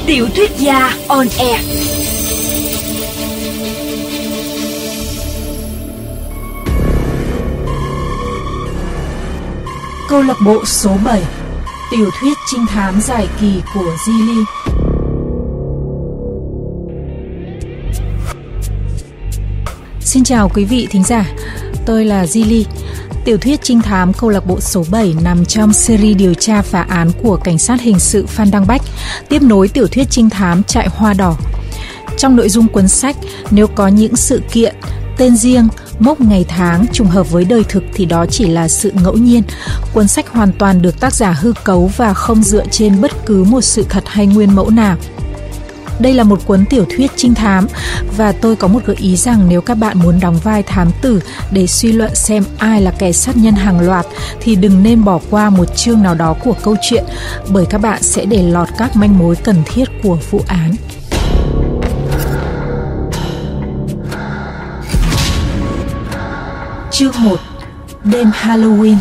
Tiểu thuyết gia on air. Câu lạc bộ số 7. Tiểu thuyết trinh thám dài kỳ của Zili. Xin chào quý vị thính giả, tôi là Zili. Tiểu thuyết trinh thám câu lạc bộ số 7 nằm trong series điều tra phá án của cảnh sát hình sự Phan Đăng Bách, tiếp nối tiểu thuyết trinh thám Trại Hoa Đỏ. Trong nội dung cuốn sách, nếu có những sự kiện, tên riêng, mốc ngày tháng trùng hợp với đời thực thì đó chỉ là sự ngẫu nhiên. Cuốn sách hoàn toàn được tác giả hư cấu và không dựa trên bất cứ một sự thật hay nguyên mẫu nào. Đây là một cuốn tiểu thuyết trinh thám và tôi có một gợi ý rằng nếu các bạn muốn đóng vai thám tử để suy luận xem ai là kẻ sát nhân hàng loạt thì đừng nên bỏ qua một chương nào đó của câu chuyện, bởi các bạn sẽ để lọt các manh mối cần thiết của vụ án. Chương 1. Đêm Halloween.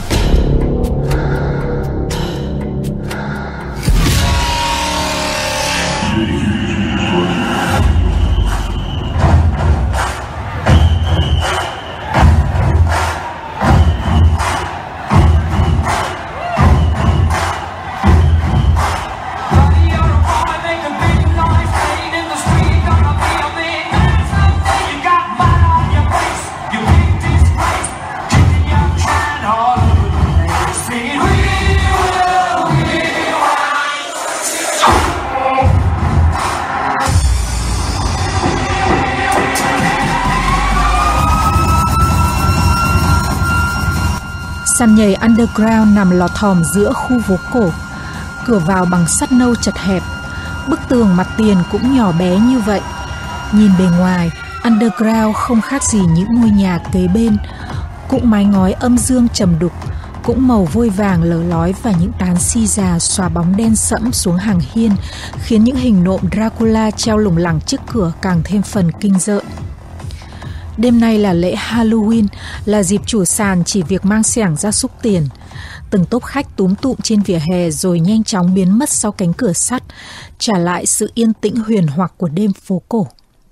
Sàn nhảy underground nằm lọt thỏm giữa khu phố cổ, cửa vào bằng sắt nâu chật hẹp, bức tường mặt tiền cũng nhỏ bé như vậy. Nhìn bề ngoài, underground không khác gì những ngôi nhà kế bên, cũng mái ngói âm dương trầm đục, cũng màu vôi vàng lở lói và những tán si già xóa bóng đen sẫm xuống hàng hiên, khiến những hình nộm Dracula treo lủng lẳng trước cửa càng thêm phần kinh rợn. Đêm nay là lễ Halloween, là dịp chủ sàn chỉ việc mang xẻng ra xúc tiền. Từng tốp khách túm tụm trên vỉa hè rồi nhanh chóng biến mất sau cánh cửa sắt, trả lại sự yên tĩnh huyền hoặc của đêm phố cổ.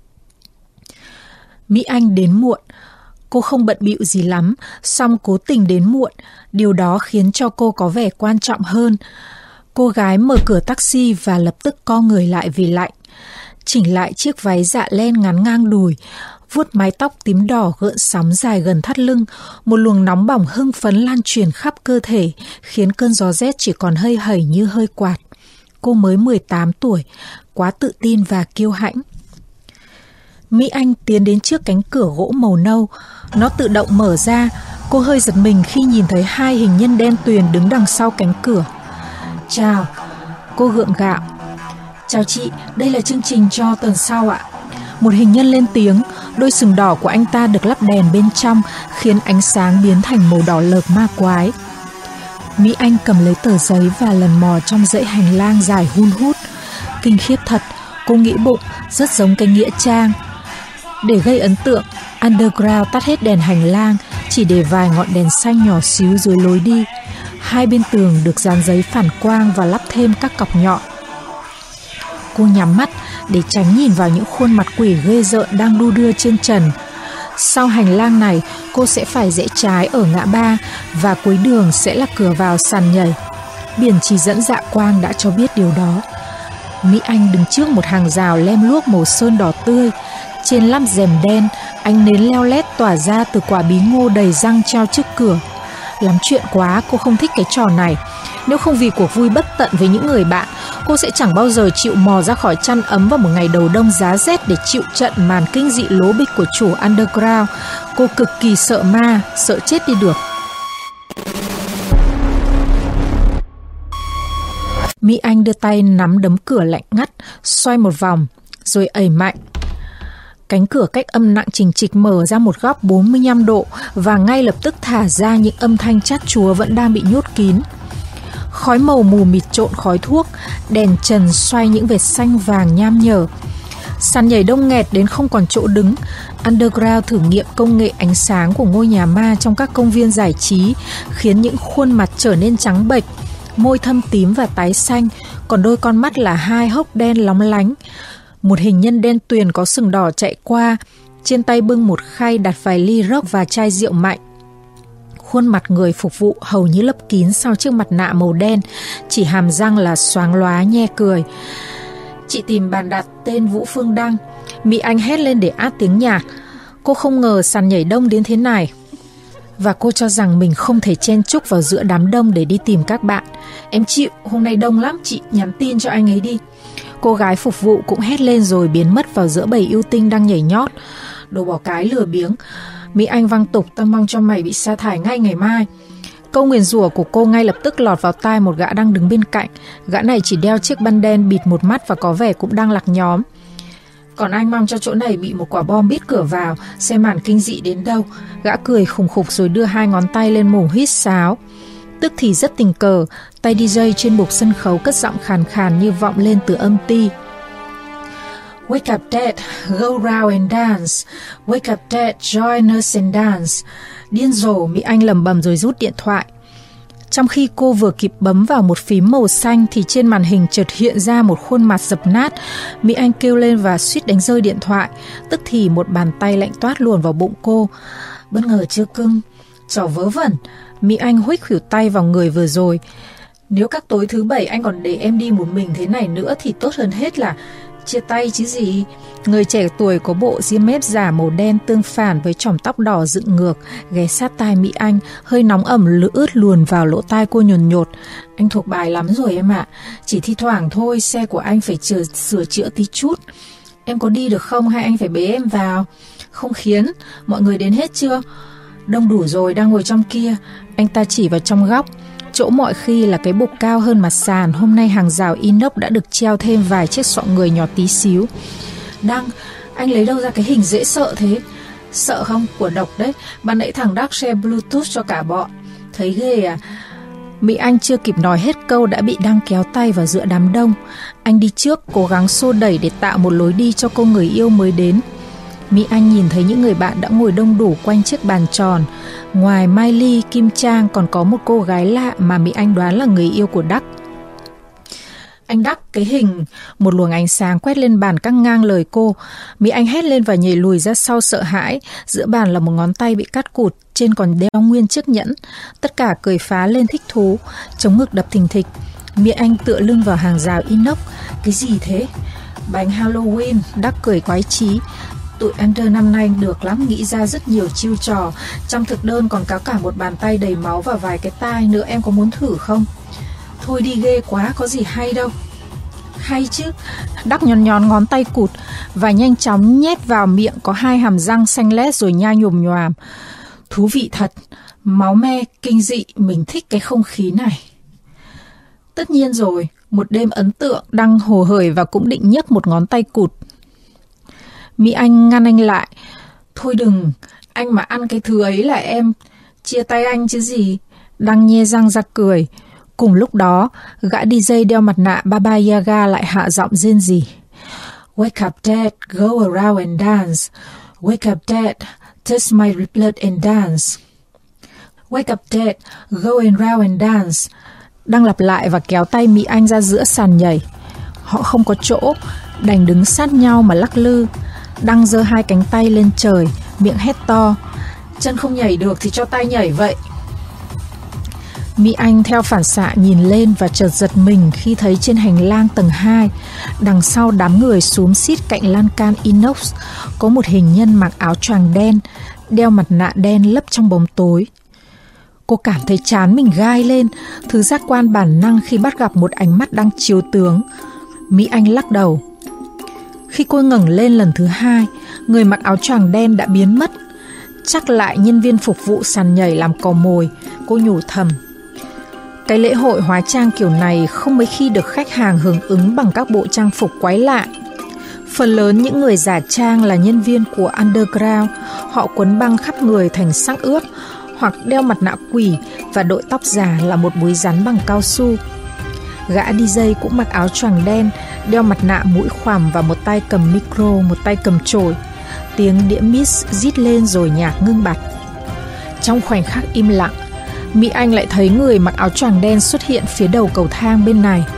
Mỹ Anh đến muộn. Cô không bận bịu gì lắm, song cố tình đến muộn. Điều đó khiến cho cô có vẻ quan trọng hơn. Cô gái mở cửa taxi và lập tức co người lại vì lạnh. Chỉnh lại chiếc váy dạ len ngắn ngang đùi, vuốt mái tóc tím đỏ gợn sóng dài gần thắt lưng, một luồng nóng bỏng hưng phấn lan truyền khắp cơ thể, khiến cơn gió rét chỉ còn hơi hẩy như hơi quạt. Cô mới 18 tuổi, quá tự tin và kiêu hãnh. Mỹ Anh tiến đến trước cánh cửa gỗ màu nâu, nó tự động mở ra. Cô hơi giật mình khi nhìn thấy hai hình nhân đen tuyền đứng đằng sau cánh cửa. Chào, cô gượng gạo. Chào chị, đây là chương trình cho tuần sau ạ. Một hình nhân lên tiếng, đôi sừng đỏ của anh ta được lắp đèn bên trong, khiến ánh sáng biến thành màu đỏ lợp ma quái. Mỹ Anh cầm lấy tờ giấy và lần mò trong dãy hành lang dài hun hút. Kinh khiếp thật, cô nghĩ bụng, rất giống cái nghĩa trang. Để gây ấn tượng, underground tắt hết đèn hành lang, chỉ để vài ngọn đèn xanh nhỏ xíu dưới lối đi. Hai bên tường được dán giấy phản quang và lắp thêm các cọc nhọn. Cô nhắm mắt để tránh nhìn vào những khuôn mặt quỷ ghê rợn đang đu đưa trên trần. Sau hành lang này, cô sẽ phải rẽ trái ở ngã ba và cuối đường sẽ là cửa vào sàn nhảy. Biển chỉ dẫn dạ quang đã cho biết điều đó. Mỹ Anh đứng trước một hàng rào lem luốc màu sơn đỏ tươi. Trên lăm rèm đen, ánh nến leo lét tỏa ra từ quả bí ngô đầy răng treo trước cửa. Lắm chuyện quá, cô không thích cái trò này. Nếu không vì cuộc vui bất tận với những người bạn, cô sẽ chẳng bao giờ chịu mò ra khỏi chăn ấm vào một ngày đầu đông giá rét để chịu trận màn kinh dị lố bịch của chủ underground. Cô cực kỳ sợ ma, sợ chết đi được. Mỹ Anh đưa tay nắm đấm cửa lạnh ngắt, xoay một vòng, rồi ẩy mạnh. Cánh cửa cách âm nặng chình chịch mở ra một góc 45 độ và ngay lập tức thả ra những âm thanh chát chúa vẫn đang bị nhốt kín. Khói màu mù mịt trộn khói thuốc, đèn trần xoay những vệt xanh vàng nham nhở. Sàn nhảy đông nghẹt đến không còn chỗ đứng. Underground thử nghiệm công nghệ ánh sáng của ngôi nhà ma trong các công viên giải trí, khiến những khuôn mặt trở nên trắng bệch, môi thâm tím và tái xanh, còn đôi con mắt là hai hốc đen lóng lánh. Một hình nhân đen tuyền có sừng đỏ chạy qua, trên tay bưng một khay đặt vài ly rock và chai rượu mạnh. Khuôn mặt người phục vụ hầu như lấp kín sau chiếc mặt nạ màu đen, chỉ hàm răng là xoáng lóa nhe cười. Chị tìm bàn đặt tên Vũ Phương Đăng. Mỹ Anh hét lên để át tiếng nhạc. Cô không ngờ sàn nhảy đông đến thế này, và cô cho rằng mình không thể chen chúc vào giữa đám đông để đi tìm các bạn. Em chịu, hôm nay đông lắm, chị nhắn tin cho anh ấy đi. Cô gái phục vụ cũng hét lên rồi biến mất vào giữa bầy yêu tinh đang nhảy nhót. Đồ bỏ cái lừa biếng. Mỹ Anh văng tục, tao mong cho mày bị sa thải ngay ngày mai. Câu nguyền rủa của cô ngay lập tức lọt vào tai một gã đang đứng bên cạnh. Gã này chỉ đeo chiếc băng đen bịt một mắt và có vẻ cũng đang lạc nhóm. Còn anh mong cho chỗ này bị một quả bom bít cửa vào, xem màn kinh dị đến đâu. Gã cười khùng khục rồi đưa hai ngón tay lên mồm huýt sáo. Tức thì rất tình cờ, tay DJ trên bục sân khấu cất giọng khàn khàn như vọng lên từ âm ti. Wake up Dad, go round and dance. Wake up Dad, join us and dance. Điên rồ, Mỹ Anh lẩm bẩm rồi rút điện thoại. Trong khi cô vừa kịp bấm vào một phím màu xanh thì trên màn hình chợt hiện ra một khuôn mặt dập nát. Mỹ Anh kêu lên và suýt đánh rơi điện thoại. Tức thì một bàn tay lạnh toát luồn vào bụng cô. Bất ngờ chưa cưng? Trò vớ vẩn. Mỹ Anh huých khuỷu tay vào người vừa rồi. Nếu các tối thứ bảy anh còn để em đi một mình thế này nữa thì tốt hơn hết là chia tay chứ gì. Người trẻ tuổi có bộ ria mép giả màu đen tương phản với chòm tóc đỏ dựng ngược ghé sát tai Mỹ Anh, hơi nóng ẩm ướt luồn vào lỗ tai cô nhồn nhột. Anh thuộc bài lắm rồi em ạ. Chỉ thi thoảng thôi, xe của anh phải sửa chữa tí chút. Em có đi được không hay anh phải bế em vào? Không khiến. Mọi người đến hết chưa? Đông đủ rồi, đang ngồi trong kia. Anh ta chỉ vào trong góc. Chỗ mọi khi là cái bục cao hơn mặt sàn, hôm nay hàng rào inox đã được treo thêm vài chiếc xọ người nhỏ tí xíu. Đăng, anh lấy đâu ra cái hình dễ sợ thế? Sợ không? Của độc đấy. Ban nãy thằng Đắc share Bluetooth cho cả bọn. Thấy ghê à? Mỹ Anh chưa kịp nói hết câu đã bị Đăng kéo tay vào giữa đám đông. Anh đi trước, cố gắng xô đẩy để tạo một lối đi cho cô người yêu mới đến. Mỹ Anh nhìn thấy những người bạn đã ngồi đông đủ quanh chiếc bàn tròn. Ngoài Mai Ly, Kim Trang còn có một cô gái lạ mà Mỹ Anh đoán là người yêu của Đắc. Anh Đắc, cái hình. Một luồng ánh sáng quét lên bàn cắt ngang lời cô. Mỹ Anh hét lên và nhảy lùi ra sau sợ hãi. Giữa bàn là một ngón tay bị cắt cụt, trên còn đeo nguyên chiếc nhẫn. Tất cả cười phá lên thích thú, chống ngực đập thình thịch. Mỹ Anh tựa lưng vào hàng rào inox. Cái gì thế? Bánh Halloween. Đắc cười quái chí. Tụi Under năm nay được lắm, nghĩ ra rất nhiều chiêu trò. Trong thực đơn còn có cả một bàn tay đầy máu và vài cái tai nữa, em có muốn thử không? Thôi đi, ghê quá, có gì hay đâu. Hay chứ. Đắc nhón nhón ngón tay cụt và nhanh chóng nhét vào miệng có hai hàm răng xanh lét rồi nhai nhồm nhoàm. Thú vị thật, máu me, kinh dị, mình thích cái không khí này. Tất nhiên rồi, một đêm ấn tượng. Đăng hồ hởi và cũng định nhấc một ngón tay cụt. Mỹ Anh ngăn anh lại. Thôi đừng, anh mà ăn cái thứ ấy là em chia tay anh chứ gì. Đăng nhe răng ra cười. Cùng lúc đó, gã DJ đeo mặt nạ Baba Yaga lại hạ giọng rên rỉ. Wake up Dad, go around and dance. Wake up Dad, touch my blood and dance. Wake up Dad, go around and dance. Đăng lặp lại và kéo tay Mỹ Anh ra giữa sàn nhảy. Họ không có chỗ, đành đứng sát nhau mà lắc lư. Đăng giơ hai cánh tay lên trời, miệng hét to. Chân không nhảy được thì cho tay nhảy vậy. Mỹ Anh theo phản xạ nhìn lên và chợt giật mình khi thấy trên hành lang tầng 2, đằng sau đám người xúm xít cạnh lan can inox, có một hình nhân mặc áo choàng đen, đeo mặt nạ đen lấp trong bóng tối. Cô cảm thấy trán mình gai lên, thứ giác quan bản năng khi bắt gặp một ánh mắt đang chiếu tướng. Mỹ Anh lắc đầu. Khi cô ngẩng lên lần thứ hai, người mặc áo choàng đen đã biến mất. Chắc lại nhân viên phục vụ sàn nhảy làm cò mồi, cô nhủ thầm. Cái lễ hội hóa trang kiểu này không mấy khi được khách hàng hưởng ứng bằng các bộ trang phục quái lạ. Phần lớn những người giả trang là nhân viên của underground, họ quấn băng khắp người thành xác ướp, hoặc đeo mặt nạ quỷ và đội tóc giả là một búi rắn bằng cao su. Gã DJ cũng mặc áo choàng đen, đeo mặt nạ mũi khoằm và một tay cầm micro, một tay cầm chổi. Tiếng đĩa mix rít lên rồi nhạc ngưng bặt. Trong khoảnh khắc im lặng, Mỹ Anh lại thấy người mặc áo choàng đen xuất hiện phía đầu cầu thang bên này.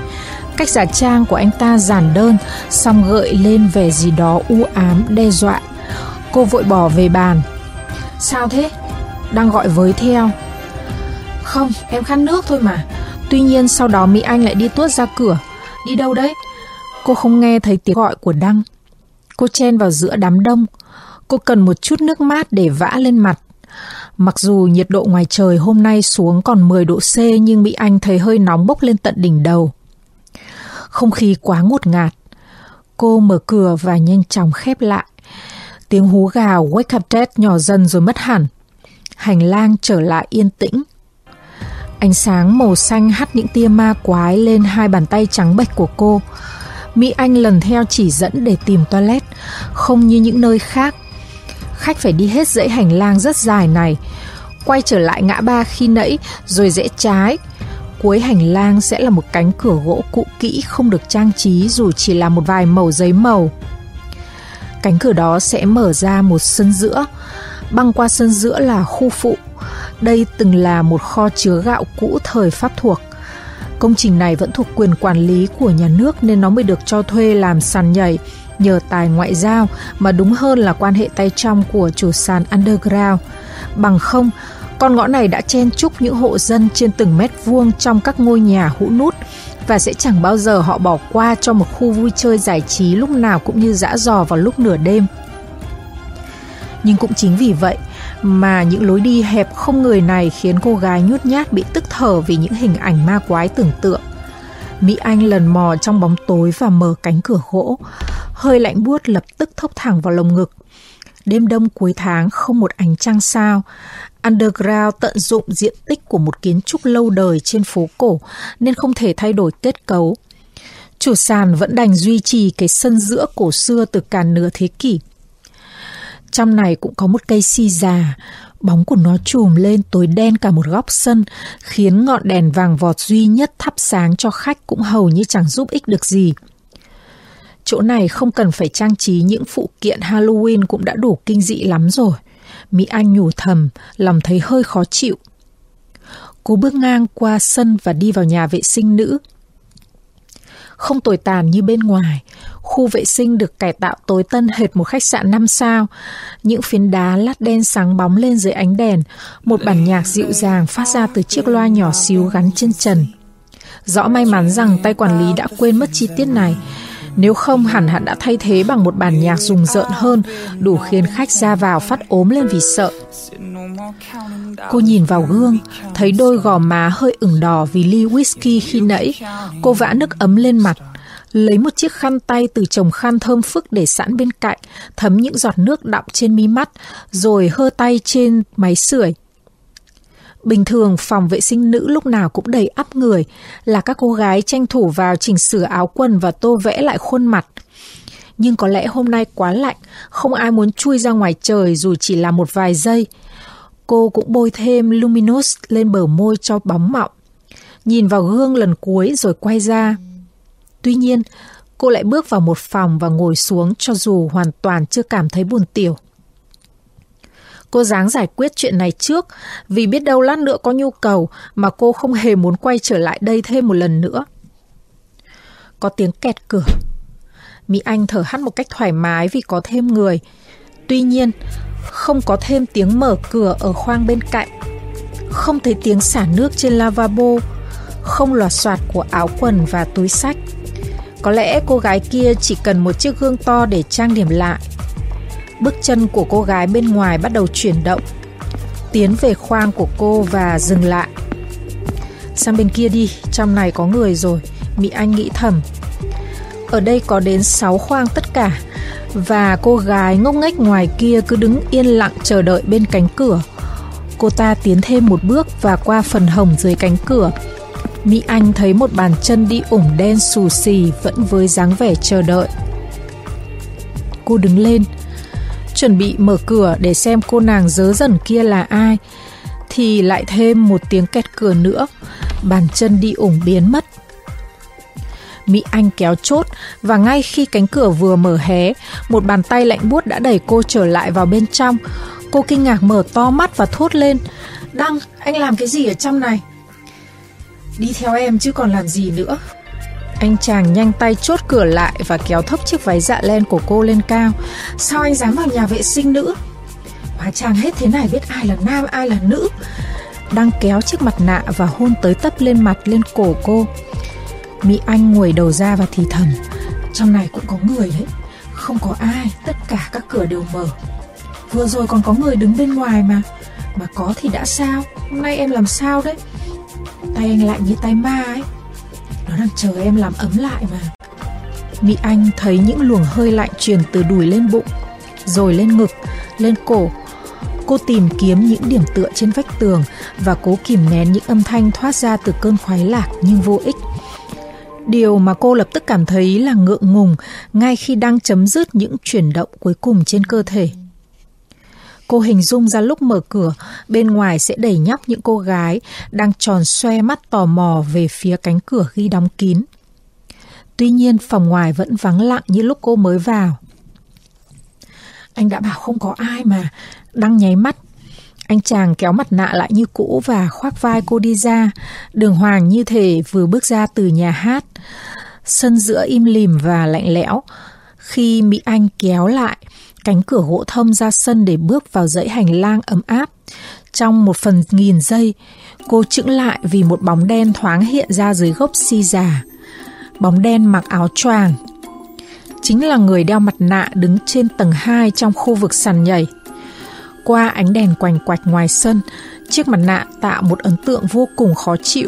Cách giả trang của anh ta giản đơn, song gợi lên vẻ gì đó u ám, đe dọa. Cô vội bỏ về bàn. Sao thế? Đang gọi với theo. Không, em khát nước thôi mà. Tuy nhiên sau đó Mỹ Anh lại đi tuốt ra cửa. Đi đâu đấy? Cô không nghe thấy tiếng gọi của Đăng. Cô chen vào giữa đám đông. Cô cần một chút nước mát để vã lên mặt. Mặc dù nhiệt độ ngoài trời hôm nay xuống còn 10 độ C, nhưng Mỹ Anh thấy hơi nóng bốc lên tận đỉnh đầu. Không khí quá ngột ngạt. Cô mở cửa và nhanh chóng khép lại. Tiếng hú gào Wake-up nhỏ dần rồi mất hẳn. Hành lang trở lại yên tĩnh. Ánh sáng màu xanh hắt những tia ma quái lên hai bàn tay trắng bệch của cô. Mỹ Anh lần theo chỉ dẫn để tìm toilet, không như những nơi khác. Khách phải đi hết dãy hành lang rất dài này, quay trở lại ngã ba khi nãy rồi rẽ trái. Cuối hành lang sẽ là một cánh cửa gỗ cũ kỹ không được trang trí dù chỉ là một vài mẩu giấy màu. Cánh cửa đó sẽ mở ra một sân giữa. Băng qua sân giữa là khu phụ. Đây từng là một kho chứa gạo cũ thời Pháp thuộc. Công trình này vẫn thuộc quyền quản lý của nhà nước nên nó mới được cho thuê làm sàn nhảy nhờ tài ngoại giao, mà đúng hơn là quan hệ tay trong của chủ sàn underground. Bằng không, con ngõ này đã chen chúc những hộ dân trên từng mét vuông trong các ngôi nhà hũ nút, và sẽ chẳng bao giờ họ bỏ qua cho một khu vui chơi giải trí lúc nào cũng như giã giò vào lúc nửa đêm. Nhưng cũng chính vì vậy mà những lối đi hẹp không người này khiến cô gái nhút nhát bị tức thở vì những hình ảnh ma quái tưởng tượng. Mỹ Anh lần mò trong bóng tối và mở cánh cửa gỗ. Hơi lạnh buốt lập tức thốc thẳng vào lồng ngực. Đêm đông cuối tháng không một ánh trăng sao. Underground tận dụng diện tích của một kiến trúc lâu đời trên phố cổ nên không thể thay đổi kết cấu. Chủ sàn vẫn đành duy trì cái sân giữa cổ xưa từ cả nửa thế kỷ. Trong này cũng có một cây si già, bóng của nó trùm lên tối đen cả một góc sân, khiến ngọn đèn vàng vọt duy nhất thắp sáng cho khách cũng hầu như chẳng giúp ích được gì. Chỗ này không cần phải trang trí những phụ kiện Halloween cũng đã đủ kinh dị lắm rồi. Mỹ Anh nhủ thầm, lòng thấy hơi khó chịu. Cô bước ngang qua sân và đi vào nhà vệ sinh nữ. Không tồi tàn như bên ngoài, khu vệ sinh được cải tạo tối tân hệt một khách sạn 5 sao. Những phiến đá lát đen sáng bóng lên dưới ánh đèn, một bản nhạc dịu dàng phát ra từ chiếc loa nhỏ xíu gắn trên trần. Rõ may mắn rằng tay quản lý đã quên mất chi tiết này, nếu không hẳn hắn đã thay thế bằng một bản nhạc rùng rợn hơn, đủ khiến khách ra vào phát ốm lên vì sợ. Cô nhìn vào gương, thấy đôi gò má hơi ửng đỏ vì ly whisky khi nãy. Cô vã nước ấm lên mặt, lấy một chiếc khăn tay từ chồng khăn thơm phức để sẵn bên cạnh, thấm những giọt nước đọng trên mí mắt, rồi hơ tay trên máy sưởi. Bình thường phòng vệ sinh nữ lúc nào cũng đầy ắp người, là các cô gái tranh thủ vào chỉnh sửa áo quần và tô vẽ lại khuôn mặt. Nhưng có lẽ hôm nay quá lạnh, không ai muốn chui ra ngoài trời dù chỉ là một vài giây. Cô cũng bôi thêm Luminous lên bờ môi cho bóng mọng. Nhìn vào gương lần cuối rồi quay ra. Tuy nhiên, cô lại bước vào một phòng và ngồi xuống cho dù hoàn toàn chưa cảm thấy buồn tiểu. Cô ráng giải quyết chuyện này trước, vì biết đâu lát nữa có nhu cầu mà cô không hề muốn quay trở lại đây thêm một lần nữa. Có tiếng kẹt cửa. Mỹ Anh thở hắt một cách thoải mái vì có thêm người. Tuy nhiên, không có thêm tiếng mở cửa ở khoang bên cạnh. Không thấy tiếng xả nước trên lavabo. Không lọt xoạt của áo quần và túi xách. Có lẽ cô gái kia chỉ cần một chiếc gương to để trang điểm lại. Bước chân của cô gái bên ngoài bắt đầu chuyển động, tiến về khoang của cô và dừng lại. Sang bên kia đi, trong này có người rồi, Mỹ Anh nghĩ thầm. Ở đây có đến 6 khoang tất cả, và cô gái ngốc nghếch ngoài kia cứ đứng yên lặng chờ đợi bên cánh cửa. Cô ta tiến thêm một bước và qua phần hồng dưới cánh cửa. Mỹ Anh thấy một bàn chân đi ủng đen xù xì vẫn với dáng vẻ chờ đợi. Cô đứng lên, chuẩn bị mở cửa để xem cô nàng dớ dẩn kia là ai, thì lại thêm một tiếng kẹt cửa nữa. Bàn chân đi ủng biến mất. Mỹ Anh kéo chốt, và ngay khi cánh cửa vừa mở hé, một bàn tay lạnh buốt đã đẩy cô trở lại vào bên trong. Cô kinh ngạc mở to mắt và thốt lên: Đăng, anh làm cái gì ở trong này? Đi theo em chứ còn làm gì nữa. Anh chàng nhanh tay chốt cửa lại và kéo thấp chiếc váy dạ len của cô lên cao. Sao anh dám vào nhà vệ sinh nữ? Hóa trang hết thế này biết ai là nam ai là nữ. Đang kéo chiếc mặt nạ và hôn tới tấp lên mặt lên cổ cô. Mỹ Anh nguồi đầu ra và thì thầm, trong này cũng có người đấy. Không có ai, tất cả các cửa đều mở. Vừa rồi còn có người đứng bên ngoài mà. Mà có thì đã sao? Hôm nay em làm sao đấy? Tay anh lạnh như tay ma ấy. Nó đang chờ em làm ấm lại mà. Mỹ Anh thấy những luồng hơi lạnh truyền từ đùi lên bụng, rồi lên ngực, lên cổ. Cô tìm kiếm những điểm tựa trên vách tường và cố kìm nén những âm thanh thoát ra từ cơn khoái lạc nhưng vô ích. Điều mà cô lập tức cảm thấy là ngượng ngùng ngay khi đang chấm dứt những chuyển động cuối cùng trên cơ thể. Cô hình dung ra lúc mở cửa, bên ngoài sẽ đầy nhóc những cô gái đang tròn xoe mắt tò mò về phía cánh cửa ghi đóng kín. Tuy nhiên phòng ngoài vẫn vắng lặng như lúc cô mới vào. Anh đã bảo không có ai mà. Đăng nháy mắt. Anh chàng kéo mặt nạ lại như cũ và khoác vai cô đi ra, đường hoàng như thể vừa bước ra từ nhà hát. Sân giữa im lìm và lạnh lẽo. Khi Mỹ Anh kéo lại cánh cửa gỗ thông ra sân để bước vào dãy hành lang ấm áp, trong 1/1000 giây, cô chững lại vì một bóng đen thoáng hiện ra dưới gốc si già. Bóng đen mặc áo choàng. Chính là người đeo mặt nạ đứng trên tầng 2 trong khu vực sàn nhảy. Qua ánh đèn quành quạch ngoài sân, chiếc mặt nạ tạo một ấn tượng vô cùng khó chịu.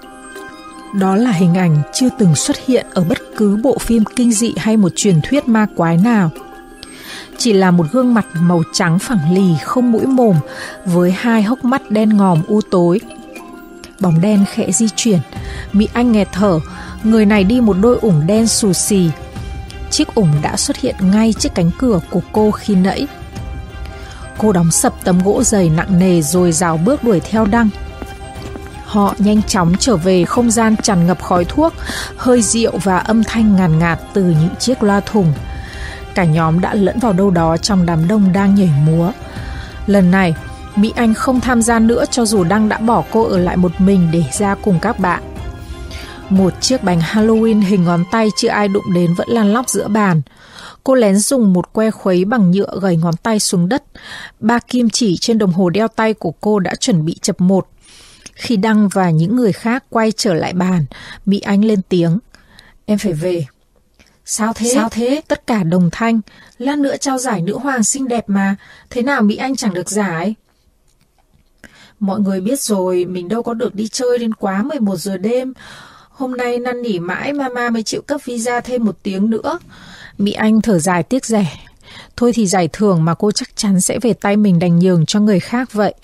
Đó là hình ảnh chưa từng xuất hiện ở bất cứ bộ phim kinh dị hay một truyền thuyết ma quái nào. Chỉ là một gương mặt màu trắng phẳng lì không mũi mồm với hai hốc mắt đen ngòm u tối. Bóng đen khẽ di chuyển, Mỹ Anh nghẹt thở. Người này đi một đôi ủng đen xù xì. Chiếc ủng đã xuất hiện ngay trước cánh cửa của cô khi nãy. Cô đóng sập tấm gỗ dày nặng nề rồi rào bước đuổi theo Đăng. Họ nhanh chóng trở về không gian tràn ngập khói thuốc, hơi rượu và âm thanh ngàn ngạt từ những chiếc loa thùng. Cả nhóm đã lẫn vào đâu đó trong đám đông đang nhảy múa. Lần này, Mỹ Anh không tham gia nữa cho dù Đăng đã bỏ cô ở lại một mình để ra cùng các bạn. Một chiếc bánh Halloween hình ngón tay chưa ai đụng đến vẫn lăn lóc giữa bàn. Cô lén dùng một que khuấy bằng nhựa gẩy ngón tay xuống đất. 3 kim chỉ trên đồng hồ đeo tay của cô đã chuẩn bị chập 1. Khi Đăng và những người khác quay trở lại bàn, Mỹ Anh lên tiếng. Em phải về. Sao thế? Sao thế? Tất cả đồng thanh. Lát nữa trao giải nữ hoàng xinh đẹp mà. Thế nào Mỹ Anh chẳng được giải? Mọi người biết rồi, mình đâu có được đi chơi đến quá 11 giờ đêm. Hôm nay năn nỉ mãi mama mới chịu cấp visa thêm 1 tiếng nữa. Mỹ Anh thở dài tiếc rẻ. Thôi thì giải thưởng mà cô chắc chắn sẽ về tay mình đành nhường cho người khác vậy.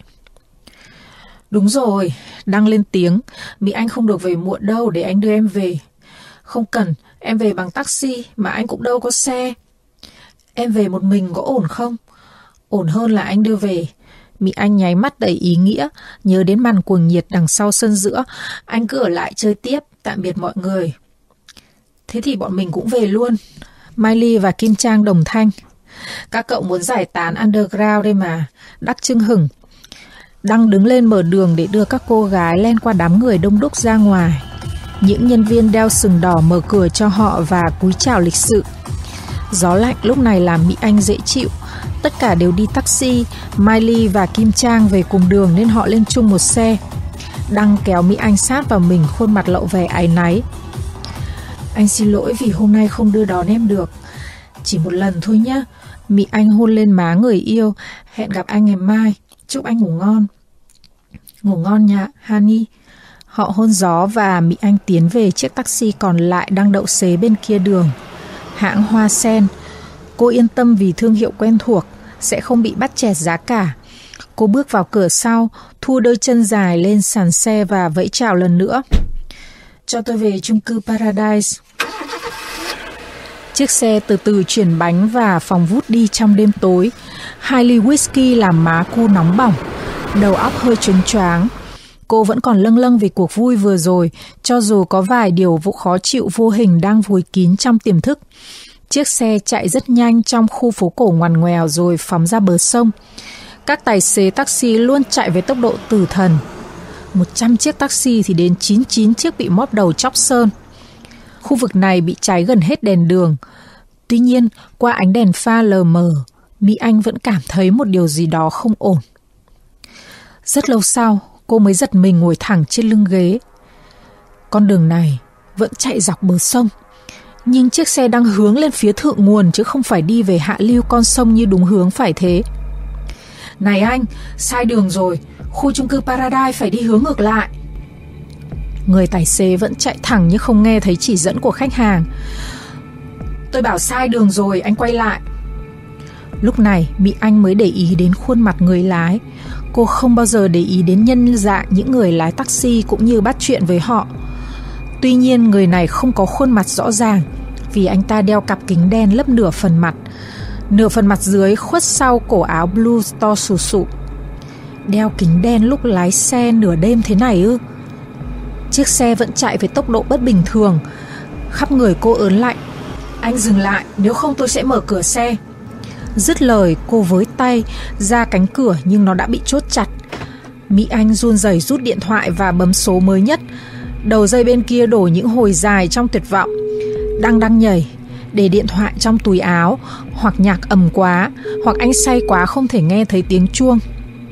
Đúng rồi, Đăng lên tiếng. Mỹ Anh không được về muộn đâu, để anh đưa em về. Không cần, em về bằng taxi mà anh cũng đâu có xe. Em về một mình có ổn không? Ổn hơn là anh đưa về. Mỹ Anh nháy mắt đầy ý nghĩa, nhớ đến màn cuồng nhiệt đằng sau sân giữa. Anh cứ ở lại chơi tiếp, tạm biệt mọi người. Thế thì bọn mình cũng về luôn. Miley và Kim Trang đồng thanh. Các cậu muốn giải tán underground đây mà. Đắc chưng hửng. Đăng đứng lên mở đường để đưa các cô gái len qua đám người đông đúc ra ngoài. Những nhân viên đeo sừng đỏ mở cửa cho họ và cúi chào lịch sự. Gió lạnh lúc này làm Mỹ Anh dễ chịu. Tất cả đều đi taxi. Miley và Kim Trang về cùng đường nên họ lên chung một xe. Đăng kéo Mỹ Anh sát vào mình, khuôn mặt lộ vẻ áy náy. Anh xin lỗi vì hôm nay không đưa đón em được. Chỉ một lần thôi nhé. Mỹ Anh hôn lên má người yêu. Hẹn gặp anh ngày mai. Chúc anh ngủ ngon. Ngủ ngon nha, Honey. Họ hôn gió và Mỹ Anh tiến về chiếc taxi còn lại đang đậu xế bên kia đường. Hãng Hoa Sen. Cô yên tâm vì thương hiệu quen thuộc, sẽ không bị bắt chẹt giá cả. Cô bước vào cửa sau, thu đôi chân dài lên sàn xe và vẫy chào lần nữa. Cho tôi về chung cư Paradise. Chiếc xe từ từ chuyển bánh và phòng vút đi trong đêm tối. 2 ly whisky làm má cô nóng bỏng, đầu óc hơi choáng. Cô vẫn còn lâng lâng vì cuộc vui vừa rồi, cho dù có vài điều vụ khó chịu vô hình đang vùi kín trong tiềm thức. Chiếc xe chạy rất nhanh trong khu phố cổ ngoằn ngoèo rồi phóng ra bờ sông. Các tài xế taxi luôn chạy với tốc độ tử thần. 100 chiếc taxi thì đến 99 chiếc bị móp đầu chóc sơn. Khu vực này bị cháy gần hết đèn đường. Tuy nhiên, qua ánh đèn pha lờ mờ, Mỹ Anh vẫn cảm thấy một điều gì đó không ổn. Rất lâu sau, cô mới giật mình ngồi thẳng trên lưng ghế. Con đường này vẫn chạy dọc bờ sông, nhưng chiếc xe đang hướng lên phía thượng nguồn chứ không phải đi về hạ lưu con sông như đúng hướng phải thế. Này anh, sai đường rồi, khu chung cư Paradise phải đi hướng ngược lại. Người tài xế vẫn chạy thẳng nhưng không nghe thấy chỉ dẫn của khách hàng. Tôi bảo sai đường rồi, anh quay lại. Lúc này Mỹ Anh mới để ý đến khuôn mặt người lái. Cô không bao giờ để ý đến nhân dạng những người lái taxi cũng như bắt chuyện với họ. Tuy nhiên người này không có khuôn mặt rõ ràng vì anh ta đeo cặp kính đen lấp nửa phần mặt. Nửa phần mặt dưới khuất sau cổ áo blue to xù xụ. Đeo kính đen lúc lái xe nửa đêm thế này ư? Chiếc xe vẫn chạy với tốc độ bất bình thường. Khắp người cô ớn lạnh. Anh dừng lại, nếu không tôi sẽ mở cửa xe. Dứt lời, cô với tay ra cánh cửa nhưng nó đã bị chốt chặt. Mỹ Anh run rẩy rút điện thoại và bấm số mới nhất. Đầu dây bên kia đổ những hồi dài trong tuyệt vọng. Đang nhảy, để điện thoại trong túi áo, hoặc nhạc ầm quá, hoặc anh say quá không thể nghe thấy tiếng chuông.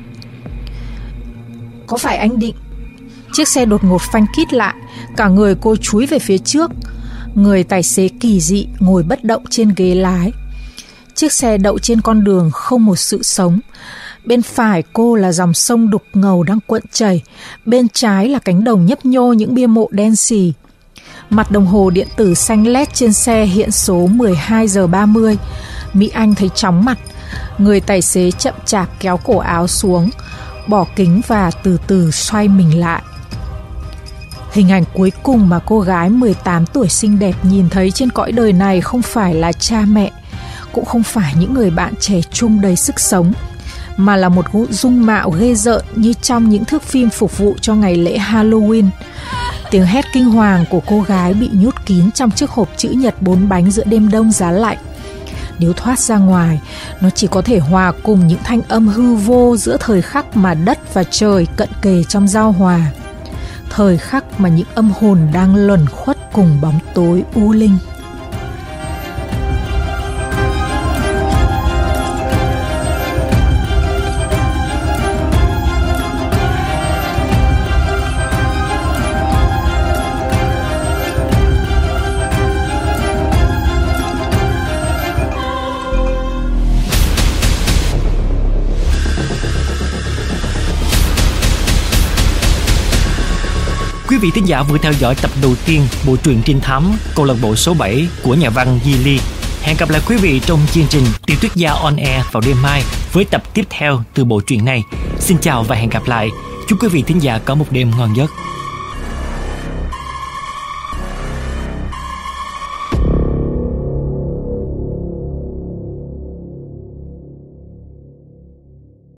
Có phải anh định? Chiếc xe đột ngột phanh kít lại, cả người cô chúi về phía trước. Người tài xế kỳ dị ngồi bất động trên ghế lái. Chiếc xe đậu trên con đường không một sự sống. Bên phải cô là dòng sông đục ngầu đang cuộn chảy. Bên trái là cánh đồng nhấp nhô những bia mộ đen xì. Mặt đồng hồ điện tử xanh led trên xe hiện số 12 giờ 30. Mỹ Anh thấy chóng mặt. Người tài xế chậm chạp kéo cổ áo xuống, bỏ kính và từ từ xoay mình lại. Hình ảnh cuối cùng mà cô gái 18 tuổi xinh đẹp nhìn thấy trên cõi đời này không phải là cha mẹ, cũng không phải những người bạn trẻ trung đầy sức sống, mà là một dung mạo ghê rợn như trong những thước phim phục vụ cho ngày lễ Halloween. Tiếng hét kinh hoàng của cô gái bị nhốt kín trong chiếc hộp chữ nhật 4 bánh giữa đêm đông giá lạnh. Nếu thoát ra ngoài, nó chỉ có thể hòa cùng những thanh âm hư vô giữa thời khắc mà đất và trời cận kề trong giao hòa. Thời khắc mà những âm hồn đang luẩn khuất cùng bóng tối u linh. Quý vị thính giả vừa theo dõi tập đầu tiên bộ truyện trinh thám câu lạc bộ số 7 của nhà văn Di Ly. Hẹn gặp lại quý vị trong chương trình Tiểu Thuyết Gia On Air vào đêm mai với tập tiếp theo từ bộ truyện này. Xin chào và hẹn gặp lại. Chúc quý vị thính giả có một đêm ngon giấc.